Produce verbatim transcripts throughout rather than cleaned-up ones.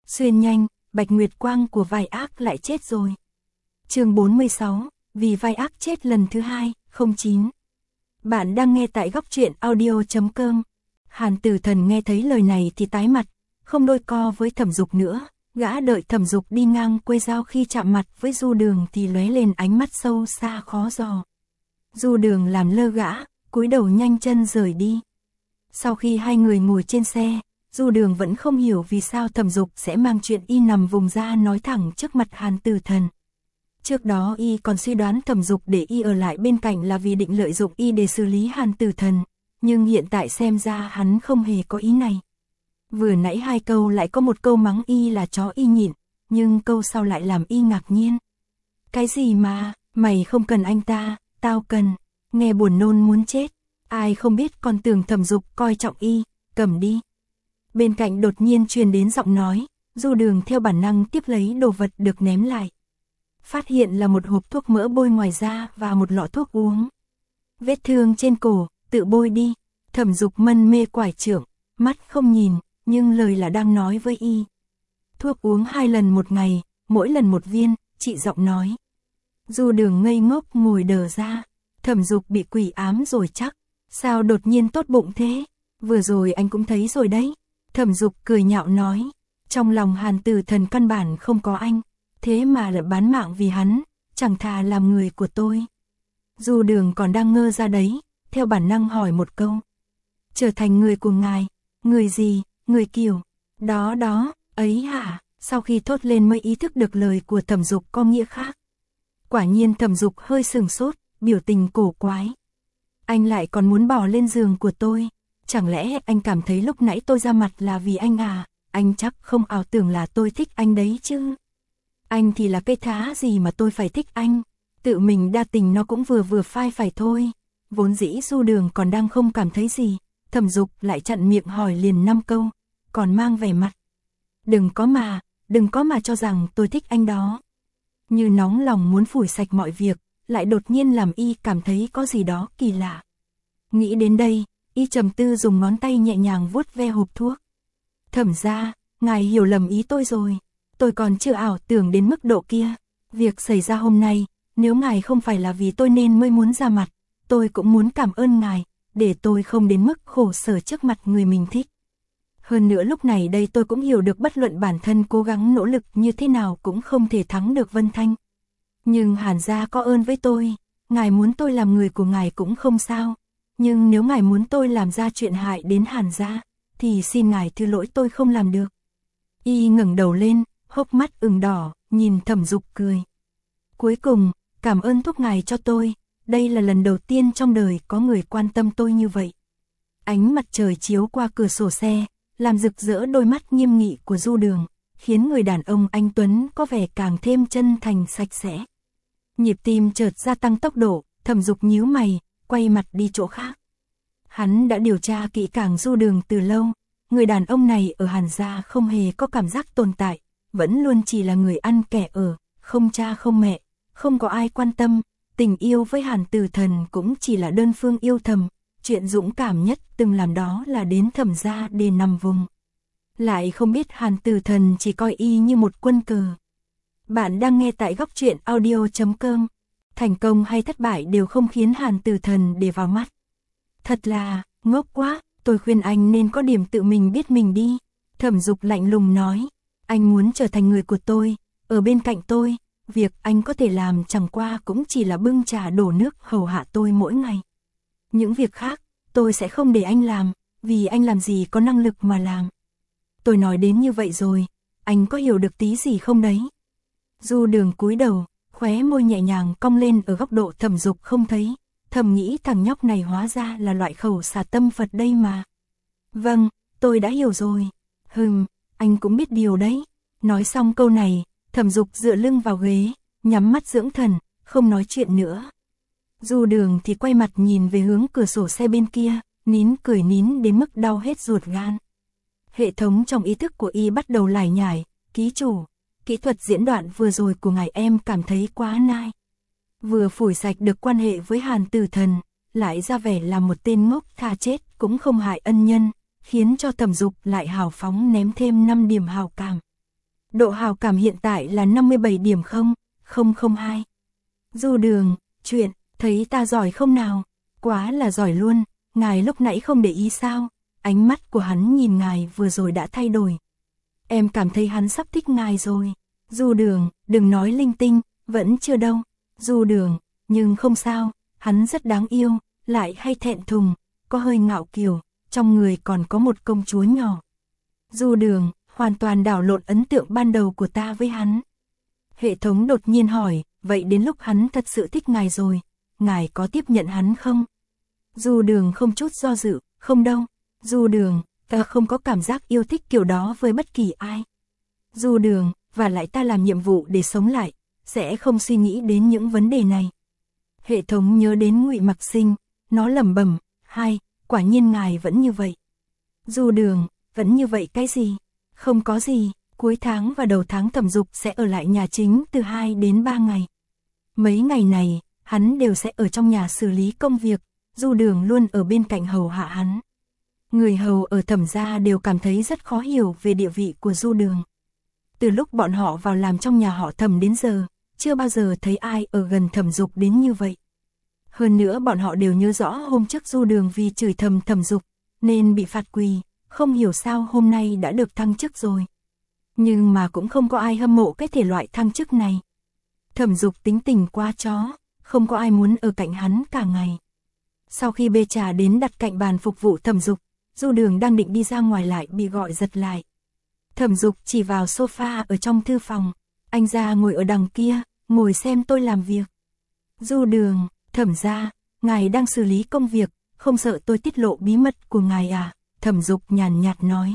Xuyên nhanh, Bạch Nguyệt Quang của vai ác lại chết rồi. Chương bốn mươi sáu, vì vai ác chết lần thứ hai, không chín. Bạn đang nghe tại góc truyện audio chấm com. Hàn Tử Thần nghe thấy lời này thì tái mặt, không đôi co với Thẩm Dục nữa, gã đợi Thẩm Dục đi ngang quê giao khi chạm mặt với Du Đường thì lóe lên ánh mắt sâu xa khó dò. Du Đường làm lơ gã, cúi đầu nhanh chân rời đi. Sau khi hai người ngồi trên xe, Du Đường vẫn không hiểu vì sao Thẩm Dục sẽ mang chuyện y nằm vùng ra nói thẳng trước mặt Hàn Tử Thần. Trước đó y còn suy đoán Thẩm Dục để y ở lại bên cạnh là vì định lợi dụng y để xử lý Hàn Tử Thần, nhưng hiện tại xem ra hắn không hề có ý này. Vừa nãy hai câu lại có một câu mắng y là chó y nhịn, nhưng câu sau lại làm y ngạc nhiên. Cái gì mà, mày không cần anh ta, tao cần, nghe buồn nôn muốn chết, ai không biết còn tưởng Thẩm Dục coi trọng y, cầm đi. Bên cạnh đột nhiên truyền đến giọng nói, Du Đường theo bản năng tiếp lấy đồ vật được ném lại. Phát hiện là một hộp thuốc mỡ bôi ngoài da và một lọ thuốc uống. Vết thương trên cổ, tự bôi đi. Thẩm Dục mân mê quải trưởng, mắt không nhìn, nhưng lời là đang nói với y. Thuốc uống hai lần một ngày, mỗi lần một viên, chị giọng nói. Du Đường ngây ngốc ngồi đờ ra. Thẩm Dục bị quỷ ám rồi chắc, sao đột nhiên tốt bụng thế? Vừa rồi anh cũng thấy rồi đấy. Thẩm Dục cười nhạo nói, trong lòng Hàn Tử Thần căn bản không có anh, thế mà lại bán mạng vì hắn, chẳng thà làm người của tôi. Du Đường còn đang ngơ ra đấy, theo bản năng hỏi một câu. Trở thành người của ngài, người gì, người kiểu, đó đó, ấy hả? Sau khi thốt lên mới ý thức được lời của Thẩm Dục có nghĩa khác. Quả nhiên Thẩm Dục hơi sừng sốt, biểu tình cổ quái. Anh lại còn muốn bỏ lên giường của tôi, chẳng lẽ anh cảm thấy lúc nãy tôi ra mặt là vì anh à? Anh chắc không ảo tưởng là tôi thích anh đấy chứ. Anh thì là cái thá gì mà tôi phải thích anh, tự mình đa tình nó cũng vừa vừa phai phải thôi. Vốn dĩ Du Đường còn đang không cảm thấy gì, Thẩm Dục lại chặn miệng hỏi liền năm câu, còn mang vẻ mặt. Đừng có mà, đừng có mà cho rằng tôi thích anh đó. Như nóng lòng muốn phủi sạch mọi việc, lại đột nhiên làm y cảm thấy có gì đó kỳ lạ. Nghĩ đến đây, y trầm tư dùng ngón tay nhẹ nhàng vuốt ve hộp thuốc. Thẩm gia, ngài hiểu lầm ý tôi rồi. Tôi còn chưa ảo tưởng đến mức độ kia. Việc xảy ra hôm nay, nếu ngài không phải là vì tôi nên mới muốn ra mặt, tôi cũng muốn cảm ơn ngài, để tôi không đến mức khổ sở trước mặt người mình thích. Hơn nữa lúc này đây tôi cũng hiểu được bất luận bản thân cố gắng nỗ lực như thế nào cũng không thể thắng được Vân Thanh. Nhưng Hàn gia có ơn với tôi, ngài muốn tôi làm người của ngài cũng không sao. Nhưng nếu ngài muốn tôi làm ra chuyện hại đến Hàn gia, thì xin ngài thứ lỗi tôi không làm được. Y ngẩng đầu lên, hốc mắt ửng đỏ, nhìn Thẩm Dục cười. Cuối cùng, cảm ơn thuốc ngài cho tôi, đây là lần đầu tiên trong đời có người quan tâm tôi như vậy. Ánh mặt trời chiếu qua cửa sổ xe, làm rực rỡ đôi mắt nghiêm nghị của Du Đường, khiến người đàn ông anh tuấn có vẻ càng thêm chân thành sạch sẽ. Nhịp tim chợt gia tăng tốc độ, Thẩm Dục nhíu mày, quay mặt đi chỗ khác. Hắn đã điều tra kỹ càng Du Đường từ lâu, người đàn ông này ở Hàn gia không hề có cảm giác tồn tại, vẫn luôn chỉ là người ăn kẻ ở, không cha không mẹ, không có ai quan tâm, tình yêu với Hàn Tử Thần cũng chỉ là đơn phương yêu thầm, chuyện dũng cảm nhất từng làm đó là đến Thẩm gia để nằm vùng. Lại không biết Hàn Tử Thần chỉ coi y như một quân cờ. Bạn đang nghe tại góc truyện audio chấm com. Thành công hay thất bại đều không khiến Hàn Tử Thần để vào mắt. Thật là, ngốc quá, tôi khuyên anh nên có điểm tự mình biết mình đi. Thẩm Dục lạnh lùng nói, anh muốn trở thành người của tôi, ở bên cạnh tôi, việc anh có thể làm chẳng qua cũng chỉ là bưng trà đổ nước hầu hạ tôi mỗi ngày. Những việc khác, tôi sẽ không để anh làm, vì anh làm gì có năng lực mà làm. Tôi nói đến như vậy rồi, anh có hiểu được tí gì không đấy? Du Đường cúi đầu, khóe môi nhẹ nhàng cong lên ở góc độ Thẩm Dục không thấy, thầm nghĩ thằng nhóc này hóa ra là loại khẩu xà tâm Phật đây mà. Vâng, tôi đã hiểu rồi. Hừm, anh cũng biết điều đấy. Nói xong câu này, Thẩm Dục dựa lưng vào ghế, nhắm mắt dưỡng thần, không nói chuyện nữa. Du Đường thì quay mặt nhìn về hướng cửa sổ xe bên kia, nín cười nín đến mức đau hết ruột gan. Hệ thống trong ý thức của y bắt đầu lải nhải, ký chủ, kỹ thuật diễn đoạn vừa rồi của ngài em cảm thấy quá nai. Vừa phủi sạch được quan hệ với Hàn Tử Thần, lại ra vẻ là một tên ngốc tha chết cũng không hại ân nhân, khiến cho Thẩm Dục lại hào phóng ném thêm năm điểm hào cảm. Độ hào cảm hiện tại là năm mươi bảy điểm không, không không hai. Du Đường, chuyện, thấy ta giỏi không nào? Quá là giỏi luôn, ngài lúc nãy không để ý sao? Ánh mắt của hắn nhìn ngài vừa rồi đã thay đổi. Em cảm thấy hắn sắp thích ngài rồi. Du Đường, đừng nói linh tinh, vẫn chưa đâu. Du Đường, nhưng không sao, hắn rất đáng yêu, lại hay thẹn thùng, có hơi ngạo kiều, trong người còn có một công chúa nhỏ. Du Đường, hoàn toàn đảo lộn ấn tượng ban đầu của ta với hắn. Hệ thống đột nhiên hỏi, vậy đến lúc hắn thật sự thích ngài rồi, ngài có tiếp nhận hắn không? Du Đường không chút do dự, không đâu. Du Đường, ta không có cảm giác yêu thích kiểu đó với bất kỳ ai. Du Đường, và lại ta làm nhiệm vụ để sống lại, sẽ không suy nghĩ đến những vấn đề này. Hệ thống nhớ đến Ngụy Mặc Sinh, nó lẩm bẩm, hai, quả nhiên ngài vẫn như vậy. Du Đường, vẫn như vậy cái gì? Không có gì, cuối tháng và đầu tháng Thẩm Dục sẽ ở lại nhà chính từ hai đến ba ngày. Mấy ngày này, hắn đều sẽ ở trong nhà xử lý công việc, Du Đường luôn ở bên cạnh hầu hạ hắn. Người hầu ở Thẩm gia đều cảm thấy rất khó hiểu về địa vị của Du Đường. Từ lúc bọn họ vào làm trong nhà họ Thẩm đến giờ, chưa bao giờ thấy ai ở gần Thẩm Dục đến như vậy. Hơn nữa bọn họ đều nhớ rõ hôm trước Du Đường vì chửi thầm Thẩm Dục, nên bị phạt quỳ, không hiểu sao hôm nay đã được thăng chức rồi. Nhưng mà cũng không có ai hâm mộ cái thể loại thăng chức này. Thẩm Dục tính tình quá chó, không có ai muốn ở cạnh hắn cả ngày. Sau khi bê trà đến đặt cạnh bàn phục vụ Thẩm Dục, Du Đường đang định đi ra ngoài lại bị gọi giật lại. Thẩm Dục chỉ vào sofa ở trong thư phòng, anh ra ngồi ở đằng kia, ngồi xem tôi làm việc. Du Đường, Thẩm gia, ngài đang xử lý công việc, không sợ tôi tiết lộ bí mật của ngài à? Thẩm Dục nhàn nhạt nói.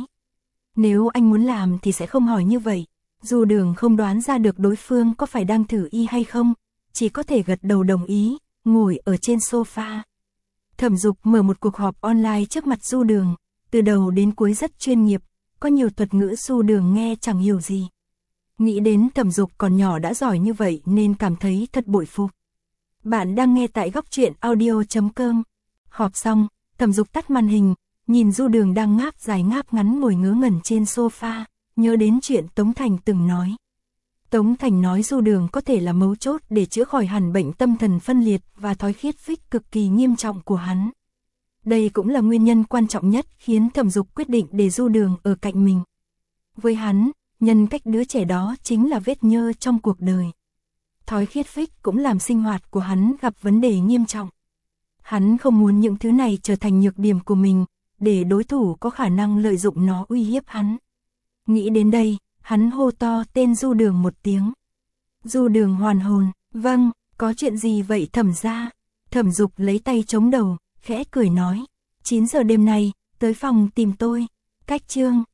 Nếu anh muốn làm thì sẽ không hỏi như vậy. Du Đường không đoán ra được đối phương có phải đang thử y hay không, chỉ có thể gật đầu đồng ý, ngồi ở trên sofa. Thẩm Dục mở một cuộc họp online trước mặt Du Đường, từ đầu đến cuối rất chuyên nghiệp, có nhiều thuật ngữ Du Đường nghe chẳng hiểu gì. Nghĩ đến Thẩm Dục còn nhỏ đã giỏi như vậy nên cảm thấy thật bội phục. Bạn đang nghe tại góc truyện audio chấm com. Họp xong, Thẩm Dục tắt màn hình, nhìn Du Đường đang ngáp dài ngáp ngắn ngồi ngớ ngẩn trên sofa, nhớ đến chuyện Tống Thành từng nói. Tống Thành nói Du Đường có thể là mấu chốt để chữa khỏi hẳn bệnh tâm thần phân liệt và thói khiết phích cực kỳ nghiêm trọng của hắn. Đây cũng là nguyên nhân quan trọng nhất khiến Thẩm Dục quyết định để Du Đường ở cạnh mình. Với hắn, nhân cách đứa trẻ đó chính là vết nhơ trong cuộc đời. Thói khiết phích cũng làm sinh hoạt của hắn gặp vấn đề nghiêm trọng. Hắn không muốn những thứ này trở thành nhược điểm của mình, để đối thủ có khả năng lợi dụng nó uy hiếp hắn. Nghĩ đến đây, hắn hô to tên Du Đường một tiếng. Du Đường hoàn hồn, vâng, có chuyện gì vậy Thẩm gia? Thẩm Dục lấy tay chống đầu, khẽ cười nói, chín giờ đêm nay, tới phòng tìm tôi. Cách chương